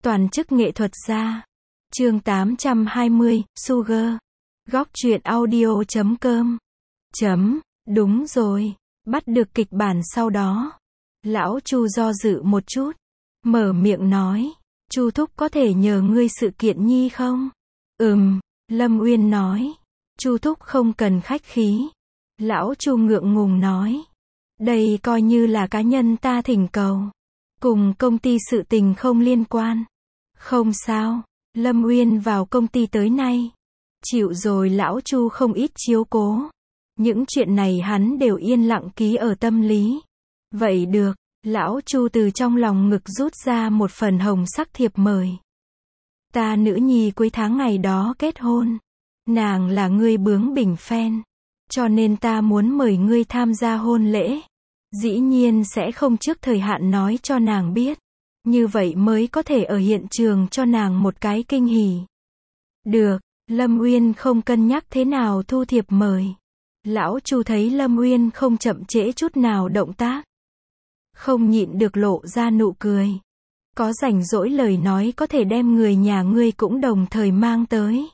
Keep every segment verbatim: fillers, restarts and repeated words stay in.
Toàn chức nghệ thuật gia. Chương tám trăm hai mươi, Sugar. Góc truyện audio chấm com. Chấm, đúng rồi, bắt được kịch bản sau đó. Lão Chu do dự một chút, mở miệng nói, Chu thúc có thể nhờ ngươi sự kiện nhi không? Ừm, Lâm Uyên nói. Chu thúc không cần khách khí. Lão Chu ngượng ngùng nói, đây coi như là cá nhân ta thỉnh cầu, cùng công ty sự tình không liên quan. Không sao, Lâm Uyên vào công ty tới nay, chịu rồi lão Chu không ít chiếu cố. Những chuyện này hắn đều yên lặng ký ở tâm lý. Vậy được, lão Chu từ trong lòng ngực rút ra một phần hồng sắc thiệp mời. Ta nữ nhi cuối tháng ngày đó kết hôn. Nàng là ngươi bướng bỉnh fan, cho nên ta muốn mời ngươi tham gia hôn lễ. Dĩ nhiên sẽ không trước thời hạn nói cho nàng biết. Như vậy mới có thể ở hiện trường cho nàng một cái kinh hỉ. Được, Lâm Uyên không cân nhắc thế nào thu thiệp mời. Lão Chu thấy Lâm Uyên không chậm trễ chút nào động tác, không nhịn được lộ ra nụ cười. Có rảnh rỗi lời nói có thể đem người nhà ngươi cũng đồng thời mang tới.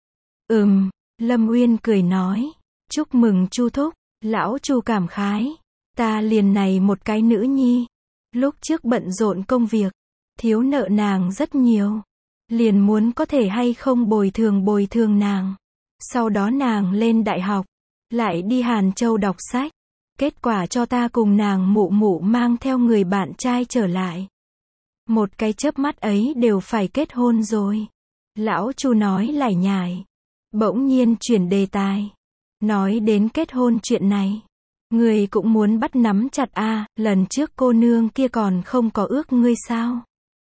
Ừm, Lâm Uyên cười nói, chúc mừng Chu thúc. Lão Chu cảm khái, ta liền này một cái nữ nhi, lúc trước bận rộn công việc, thiếu nợ nàng rất nhiều, liền muốn có thể hay không bồi thường bồi thường nàng. Sau đó nàng lên đại học, lại đi Hàn Châu đọc sách, kết quả cho ta cùng nàng mụ mụ mang theo người bạn trai trở lại. Một cái chớp mắt ấy đều phải kết hôn rồi. Lão Chu nói lải nhải, bỗng nhiên chuyển đề tài, nói đến kết hôn chuyện này. Ngươi cũng muốn bắt nắm chặt a, à, lần trước cô nương kia còn không có ước ngươi sao?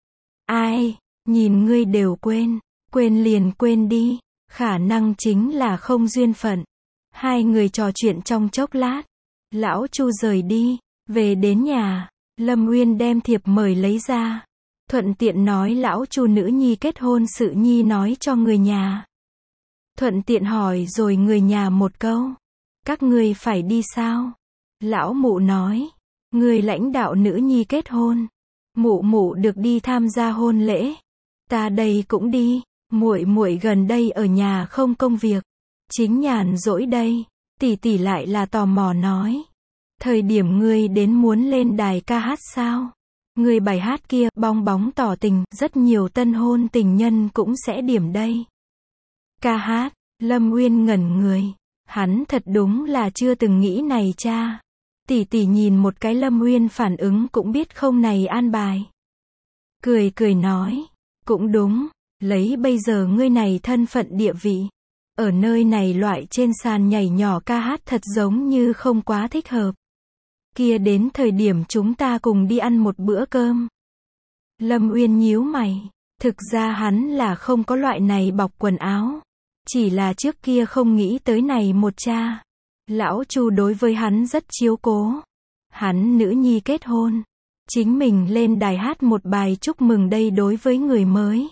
Ai, nhìn ngươi đều quên, quên liền quên đi, khả năng chính là không duyên phận. Hai người trò chuyện trong chốc lát, lão Chu rời đi, về đến nhà, Lâm Uyên đem thiệp mời lấy ra, thuận tiện nói lão Chu nữ nhi kết hôn sự nhi nói cho người nhà. Thuận tiện hỏi rồi người nhà một câu, các ngươi phải đi sao? Lão mụ nói, người lãnh đạo nữ nhi kết hôn, mụ mụ được đi tham gia hôn lễ, ta đây cũng đi. Muội muội gần đây ở nhà không công việc, chính nhàn rỗi đây. Tỷ tỷ lại là tò mò nói, thời điểm ngươi đến muốn lên đài ca hát sao? Người bài hát kia bong bóng tỏ tình, rất nhiều tân hôn tình nhân cũng sẽ điểm đây. Ca hát, Lâm Uyên ngẩn người, hắn thật đúng là chưa từng nghĩ này cha. Tỷ tỷ nhìn một cái Lâm Uyên phản ứng cũng biết không này an bài. Cười cười nói, cũng đúng, lấy bây giờ ngươi này thân phận địa vị, ở nơi này loại trên sàn nhảy nhỏ ca hát thật giống như không quá thích hợp. Kia đến thời điểm chúng ta cùng đi ăn một bữa cơm. Lâm Uyên nhíu mày, thực ra hắn là không có loại này bọc quần áo, chỉ là trước kia không nghĩ tới này một cha. Lão Chu đối với hắn rất chiếu cố. Hắn nữ nhi kết hôn, chính mình lên đài hát một bài chúc mừng đây đối với người mới,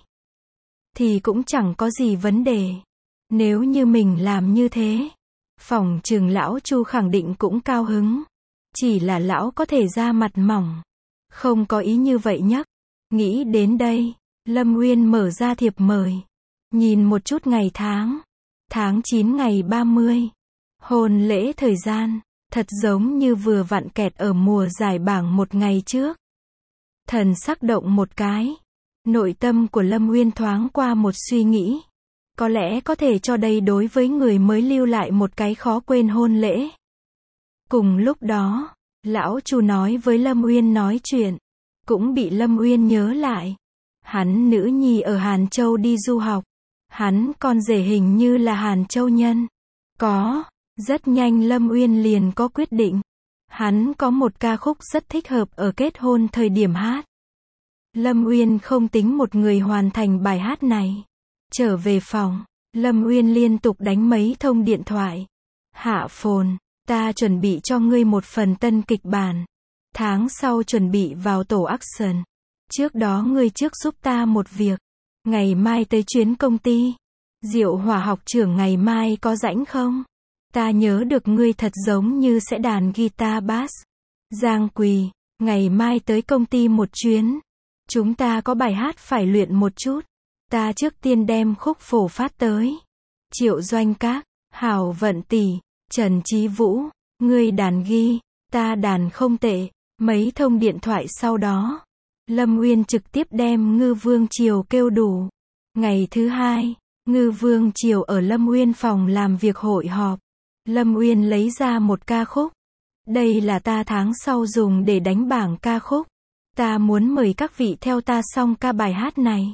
thì cũng chẳng có gì vấn đề. Nếu như mình làm như thế, phỏng chừng lão Chu khẳng định cũng cao hứng. Chỉ là lão có thể ra mặt mỏng, không có ý như vậy nhắc. Nghĩ đến đây, Lâm Uyên mở ra thiệp mời, nhìn một chút ngày tháng. Tháng chín ngày ba mươi. Hôn lễ thời gian, thật giống như vừa vặn kẹt ở mùa giải bảng một ngày trước. Thần sắc động một cái, nội tâm của Lâm Uyên thoáng qua một suy nghĩ. Có lẽ có thể cho đây đối với người mới lưu lại một cái khó quên hôn lễ. Cùng lúc đó, lão Chu nói với Lâm Uyên nói chuyện, cũng bị Lâm Uyên nhớ lại. Hắn nữ nhi ở Hàn Châu đi du học, hắn con rể hình như là Hàn Châu nhân. Có, rất nhanh Lâm Uyên liền có quyết định. Hắn có một ca khúc rất thích hợp ở kết hôn thời điểm hát. Lâm Uyên không tính một người hoàn thành bài hát này. Trở về phòng, Lâm Uyên liên tục đánh mấy thông điện thoại. Hạ phồn, ta chuẩn bị cho ngươi một phần tân kịch bản. Tháng sau chuẩn bị vào tổ action. Trước đó ngươi trước giúp ta một việc. Ngày mai tới chuyến công ty. Diệu Hỏa học trưởng ngày mai có rảnh không? Ta nhớ được ngươi thật giống như sẽ đàn guitar bass. Giang Quỳ, ngày mai tới công ty một chuyến. Chúng ta có bài hát phải luyện một chút. Ta trước tiên đem khúc phổ phát tới. Triệu Doanh Các, Hảo Vận Tỷ, Trần Chí Vũ, ngươi đàn ghi, ta đàn không tệ. Mấy thông điện thoại sau đó, Lâm Uyên trực tiếp đem Ngư Vương Triều kêu đủ. Ngày thứ hai, Ngư Vương Triều ở Lâm Uyên phòng làm việc hội họp. Lâm Uyên lấy ra một ca khúc. Đây là ta tháng sau dùng để đánh bảng ca khúc. Ta muốn mời các vị theo ta song ca bài hát này.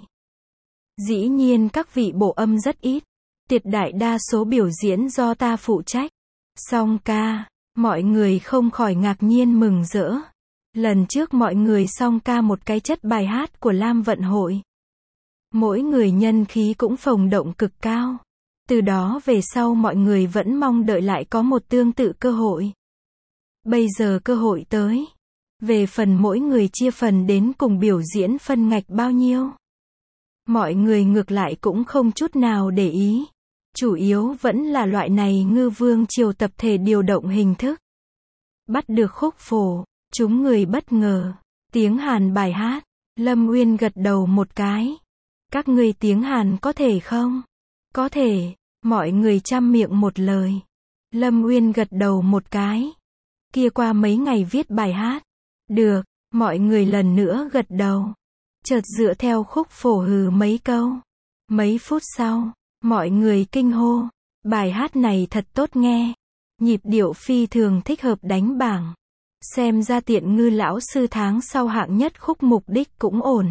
Dĩ nhiên các vị bộ âm rất ít. Tuyệt đại đa số biểu diễn do ta phụ trách. Song ca, mọi người không khỏi ngạc nhiên mừng rỡ. Lần trước mọi người song ca một cái chất bài hát của Lam Vận Hội. Mỗi người nhân khí cũng phồng động cực cao. Từ đó về sau mọi người vẫn mong đợi lại có một tương tự cơ hội. Bây giờ cơ hội tới. Về phần mỗi người chia phần đến cùng biểu diễn phân ngạch bao nhiêu. Mọi người ngược lại cũng không chút nào để ý. Chủ yếu vẫn là loại này Ngư Vương Triều tập thể điều động hình thức. Bắt được khúc phổ, chúng người bất ngờ. Tiếng Hàn bài hát, Lâm Uyên gật đầu một cái. Các ngươi tiếng Hàn có thể không? Có thể, mọi người chăm miệng một lời. Lâm Uyên gật đầu một cái. Kia qua mấy ngày viết bài hát. Được, mọi người lần nữa gật đầu. Chợt dựa theo khúc phổ hừ mấy câu. Mấy phút sau, mọi người kinh hô. Bài hát này thật tốt nghe. Nhịp điệu phi thường thích hợp đánh bảng. Xem ra Tiện Ngư lão sư tháng sau hạng nhất khúc mục đích cũng ổn.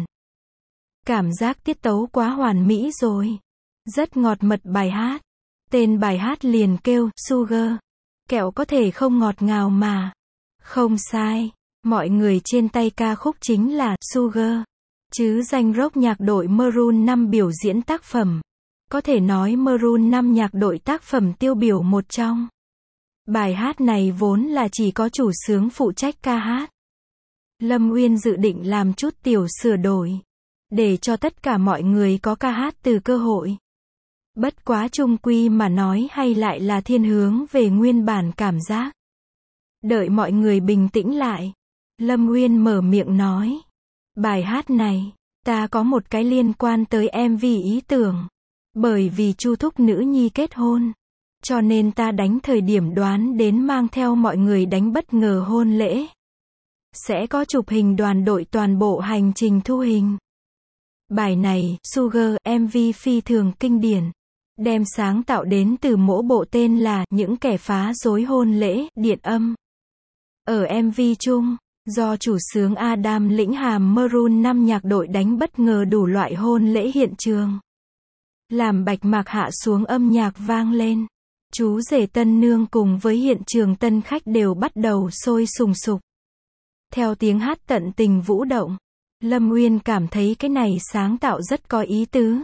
Cảm giác tiết tấu quá hoàn mỹ rồi. Rất ngọt mật bài hát. Tên bài hát liền kêu Sugar. Kẹo có thể không ngọt ngào mà. Không sai. Mọi người trên tay ca khúc chính là Sugar. Chứ danh rock nhạc đội Maroon năm biểu diễn tác phẩm. Có thể nói Maroon năm nhạc đội tác phẩm tiêu biểu một trong. Bài hát này vốn là chỉ có chủ xướng phụ trách ca hát. Lâm Uyên dự định làm chút tiểu sửa đổi. Để cho tất cả mọi người có ca hát từ cơ hội. Bất quá chung quy mà nói hay lại là thiên hướng về nguyên bản cảm giác. Đợi mọi người bình tĩnh lại. Lâm Uyên mở miệng nói. Bài hát này, ta có một cái liên quan tới em vê ý tưởng. Bởi vì Chu thúc nữ nhi kết hôn. Cho nên ta đánh thời điểm đoán đến mang theo mọi người đánh bất ngờ hôn lễ. Sẽ có chụp hình đoàn đội toàn bộ hành trình thu hình. Bài này, Sugar, em vê phi thường kinh điển. Đem sáng tạo đến từ mỗi bộ tên là Những kẻ phá rối hôn lễ, điện âm. Ở em vê chung, do chủ xướng Adam lĩnh hàm Maroon năm nhạc đội đánh bất ngờ đủ loại hôn lễ hiện trường. Làm bạch mạc hạ xuống âm nhạc vang lên. Chú rể tân nương cùng với hiện trường tân khách đều bắt đầu sôi sùng sục. Theo tiếng hát tận tình vũ động, Lâm Uyên cảm thấy cái này sáng tạo rất có ý tứ.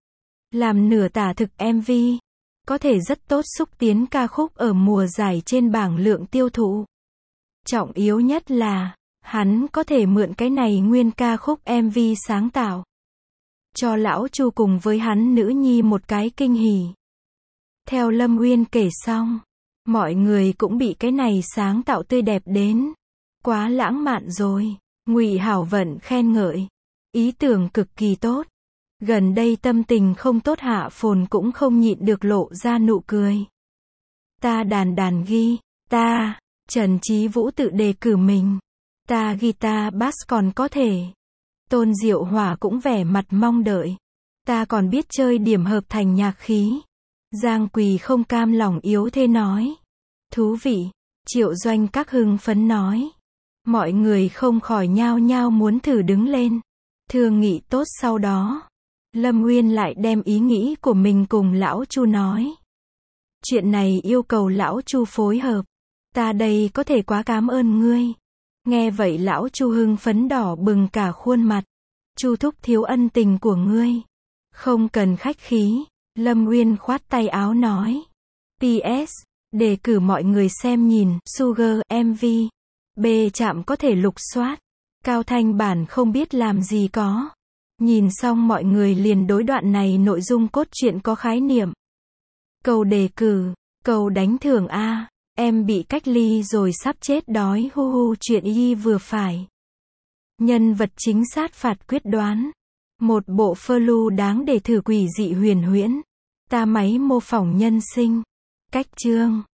Làm nửa tả thực em vê, có thể rất tốt xúc tiến ca khúc ở mùa giải trên bảng lượng tiêu thụ. Trọng yếu nhất là, hắn có thể mượn cái này nguyên ca khúc em vê sáng tạo. Cho lão Chu cùng với hắn nữ nhi một cái kinh hỉ. Theo Lâm Uyên kể xong, mọi người cũng bị cái này sáng tạo tươi đẹp đến. Quá lãng mạn rồi. Ngụy Hảo Vận khen ngợi. Ý tưởng cực kỳ tốt. Gần đây tâm tình không tốt Hạ Phồn cũng không nhịn được lộ ra nụ cười. Ta đàn đàn ghi, ta, Trần Chí Vũ tự đề cử mình. Ta guitar bass còn có thể. Tôn Diệu Hỏa cũng vẻ mặt mong đợi. Ta còn biết chơi điểm hợp thành nhạc khí. Giang Quỳ không cam lòng yếu thế nói. Thú vị. Triệu Doanh Các hưng phấn nói. Mọi người không khỏi nhao nhao muốn thử đứng lên. Thương nghị tốt sau đó. Lâm Uyên lại đem ý nghĩ của mình cùng lão Chu nói. Chuyện này yêu cầu lão Chu phối hợp. Ta đây có thể quá cảm ơn ngươi. Nghe vậy lão Chu hưng phấn đỏ bừng cả khuôn mặt. Chu thúc thiếu ân tình của ngươi. Không cần khách khí. Lâm Uyên khoát tay áo nói. pê ét. Đề cử mọi người xem nhìn. Sugar em vê. B chạm có thể lục soát. Cao thanh bản không biết làm gì có. Nhìn xong mọi người liền đối đoạn này nội dung cốt truyện có khái niệm. Câu đề cử. Câu đánh thưởng A. Em bị cách ly rồi sắp chết đói hu hu chuyện y vừa phải. Nhân vật chính sát phạt quyết đoán. Một bộ phơ lưu đáng để thử quỷ dị huyền huyễn. Ta máy mô phỏng nhân sinh. Cách chương.